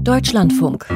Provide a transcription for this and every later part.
Deutschlandfunk.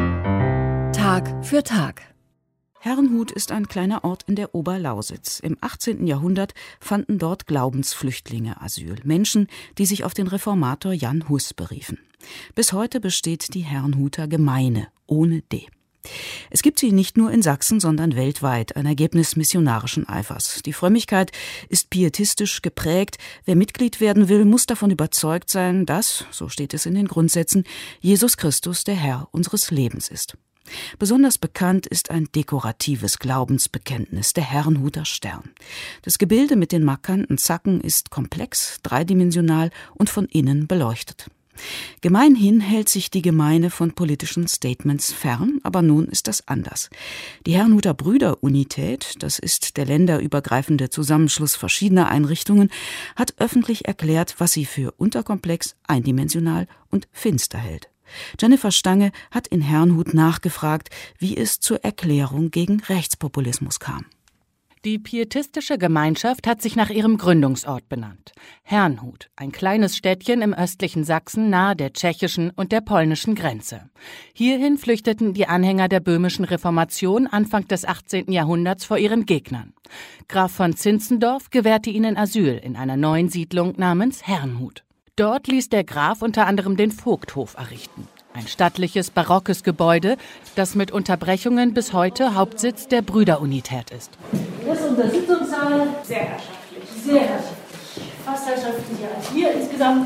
Tag für Tag. Herrnhut ist ein kleiner Ort in der Oberlausitz. Im 18. Jahrhundert fanden dort Glaubensflüchtlinge Asyl. Menschen, die sich auf den Reformator Jan Hus beriefen. Bis heute besteht die Herrnhuter Gemeine ohne D. Es gibt sie nicht nur in Sachsen, sondern weltweit, ein Ergebnis missionarischen Eifers. Die Frömmigkeit ist pietistisch geprägt. Wer Mitglied werden will, muss davon überzeugt sein, dass, so steht es in den Grundsätzen, Jesus Christus der Herr unseres Lebens ist. Besonders bekannt ist ein dekoratives Glaubensbekenntnis, der Herrnhuter Stern. Das Gebilde mit den markanten Zacken ist komplex, dreidimensional und von innen beleuchtet. Gemeinhin hält sich die Gemeine von politischen Statements fern, aber nun ist das anders. Die Herrnhuter Brüderunität, das ist der länderübergreifende Zusammenschluss verschiedener Einrichtungen, hat öffentlich erklärt, was sie für unterkomplex, eindimensional und finster hält. Jennifer Stange hat in Herrnhut nachgefragt, wie es zur Erklärung gegen Rechtspopulismus kam. Die pietistische Gemeinschaft hat sich nach ihrem Gründungsort benannt. Herrnhut, ein kleines Städtchen im östlichen Sachsen nahe der tschechischen und der polnischen Grenze. Hierhin flüchteten die Anhänger der böhmischen Reformation Anfang des 18. Jahrhunderts vor ihren Gegnern. Graf von Zinzendorf gewährte ihnen Asyl in einer neuen Siedlung namens Herrnhut. Dort ließ der Graf unter anderem den Vogthof errichten. Ein stattliches, barockes Gebäude, das mit Unterbrechungen bis heute Hauptsitz der Brüderunität ist. Das ist unser Sitzungssaal. Sehr herrschaftlich. Sehr herrschaftlich. Fast herrschaftlicher als hier insgesamt.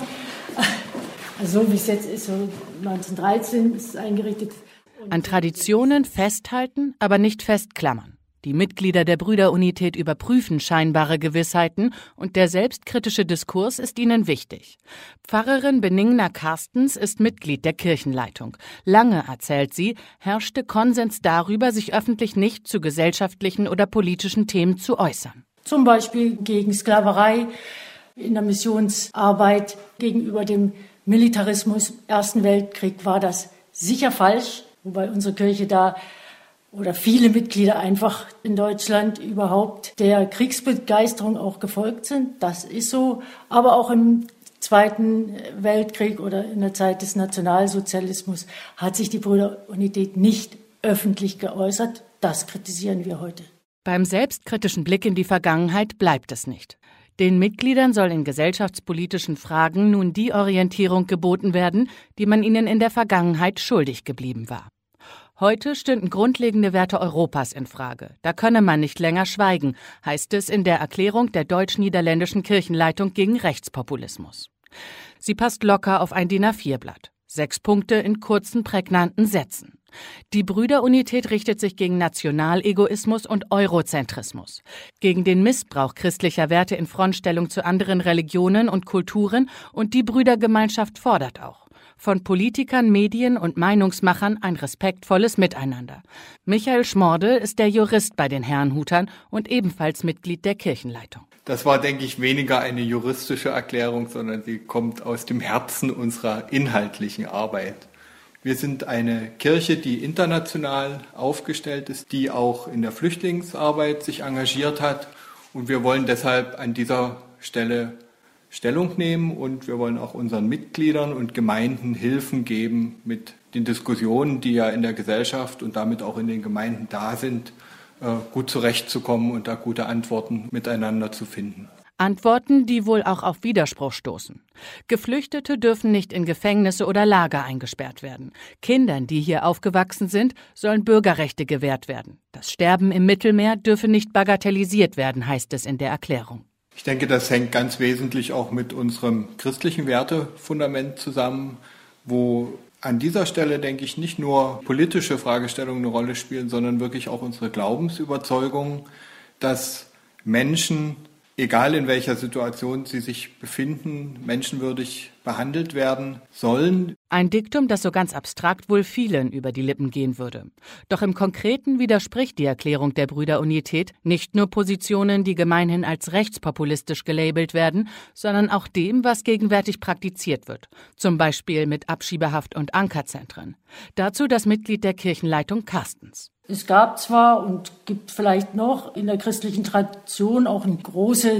Also so wie es jetzt ist, so 1913 ist es eingerichtet. An Traditionen festhalten, aber nicht festklammern. Die Mitglieder der Brüderunität überprüfen scheinbare Gewissheiten und der selbstkritische Diskurs ist ihnen wichtig. Pfarrerin Benigna Carstens ist Mitglied der Kirchenleitung. Lange, erzählt sie, herrschte Konsens darüber, sich öffentlich nicht zu gesellschaftlichen oder politischen Themen zu äußern. Zum Beispiel gegen Sklaverei in der Missionsarbeit, gegenüber dem Militarismus im Ersten Weltkrieg war das sicher falsch, wobei unsere Kirche da oder viele Mitglieder einfach in Deutschland überhaupt der Kriegsbegeisterung auch gefolgt sind. Das ist so. Aber auch im Zweiten Weltkrieg oder in der Zeit des Nationalsozialismus hat sich die Brüderunität nicht öffentlich geäußert. Das kritisieren wir heute. Beim selbstkritischen Blick in die Vergangenheit bleibt es nicht. Den Mitgliedern soll in gesellschaftspolitischen Fragen nun die Orientierung geboten werden, die man ihnen in der Vergangenheit schuldig geblieben war. Heute stünden grundlegende Werte Europas in Frage. Da könne man nicht länger schweigen, heißt es in der Erklärung der deutsch-niederländischen Kirchenleitung gegen Rechtspopulismus. Sie passt locker auf ein DIN A4-Blatt. 6 Punkte in kurzen, prägnanten Sätzen. Die Brüderunität richtet sich gegen Nationalegoismus und Eurozentrismus, gegen den Missbrauch christlicher Werte in Frontstellung zu anderen Religionen und Kulturen, und die Brüdergemeinschaft fordert auch von Politikern, Medien und Meinungsmachern ein respektvolles Miteinander. Michael Schmordel ist der Jurist bei den Herrnhutern und ebenfalls Mitglied der Kirchenleitung. Das war, denke ich, weniger eine juristische Erklärung, sondern sie kommt aus dem Herzen unserer inhaltlichen Arbeit. Wir sind eine Kirche, die international aufgestellt ist, die auch in der Flüchtlingsarbeit sich engagiert hat. Und wir wollen deshalb an dieser Stelle Stellung nehmen und wir wollen auch unseren Mitgliedern und Gemeinden Hilfen geben, mit den Diskussionen, die ja in der Gesellschaft und damit auch in den Gemeinden da sind, gut zurechtzukommen und da gute Antworten miteinander zu finden. Antworten, die wohl auch auf Widerspruch stoßen. Geflüchtete dürfen nicht in Gefängnisse oder Lager eingesperrt werden. Kindern, die hier aufgewachsen sind, sollen Bürgerrechte gewährt werden. Das Sterben im Mittelmeer dürfe nicht bagatellisiert werden, heißt es in der Erklärung. Ich denke, das hängt ganz wesentlich auch mit unserem christlichen Wertefundament zusammen, wo an dieser Stelle, denke ich, nicht nur politische Fragestellungen eine Rolle spielen, sondern wirklich auch unsere Glaubensüberzeugung, dass Menschen, egal in welcher Situation sie sich befinden, menschenwürdig behandelt werden sollen. Ein Diktum, das so ganz abstrakt wohl vielen über die Lippen gehen würde. Doch im Konkreten widerspricht die Erklärung der Brüderunität nicht nur Positionen, die gemeinhin als rechtspopulistisch gelabelt werden, sondern auch dem, was gegenwärtig praktiziert wird. Zum Beispiel mit Abschiebehaft und Ankerzentren. Dazu das Mitglied der Kirchenleitung Carstens. Es gab zwar und gibt vielleicht noch in der christlichen Tradition auch eine große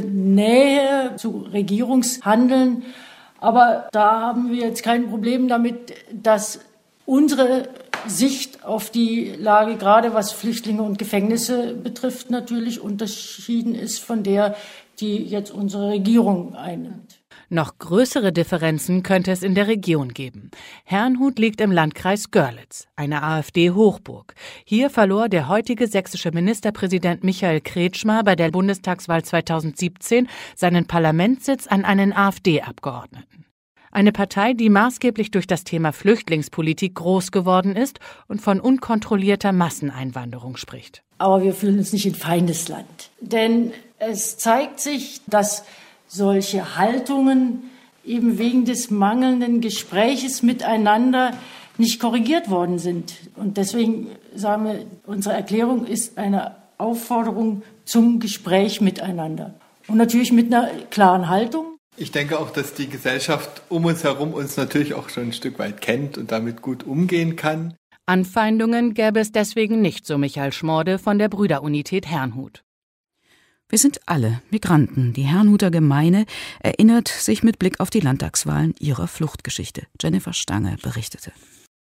Nähe zu Regierungshandeln, aber da haben wir jetzt kein Problem damit, dass unsere Sicht auf die Lage, gerade was Flüchtlinge und Gefängnisse betrifft, natürlich unterschieden ist von der, die jetzt unsere Regierung einnimmt. Noch größere Differenzen könnte es in der Region geben. Herrnhut liegt im Landkreis Görlitz, eine AfD-Hochburg. Hier verlor der heutige sächsische Ministerpräsident Michael Kretschmer bei der Bundestagswahl 2017 seinen Parlamentssitz an einen AfD-Abgeordneten. Eine Partei, die maßgeblich durch das Thema Flüchtlingspolitik groß geworden ist und von unkontrollierter Masseneinwanderung spricht. Aber wir fühlen uns nicht in Feindesland. Denn es zeigt sich, dass solche Haltungen eben wegen des mangelnden Gespräches miteinander nicht korrigiert worden sind. Und deswegen sagen wir, unsere Erklärung ist eine Aufforderung zum Gespräch miteinander. Und natürlich mit einer klaren Haltung. Ich denke auch, dass die Gesellschaft um uns herum uns natürlich auch schon ein Stück weit kennt und damit gut umgehen kann. Anfeindungen gäbe es deswegen nicht, so Michael Schmorde von der Brüderunität Herrnhut. Wir sind alle Migranten. Die Herrnhuter Gemeine erinnert sich mit Blick auf die Landtagswahlen ihrer Fluchtgeschichte. Jennifer Stange berichtete.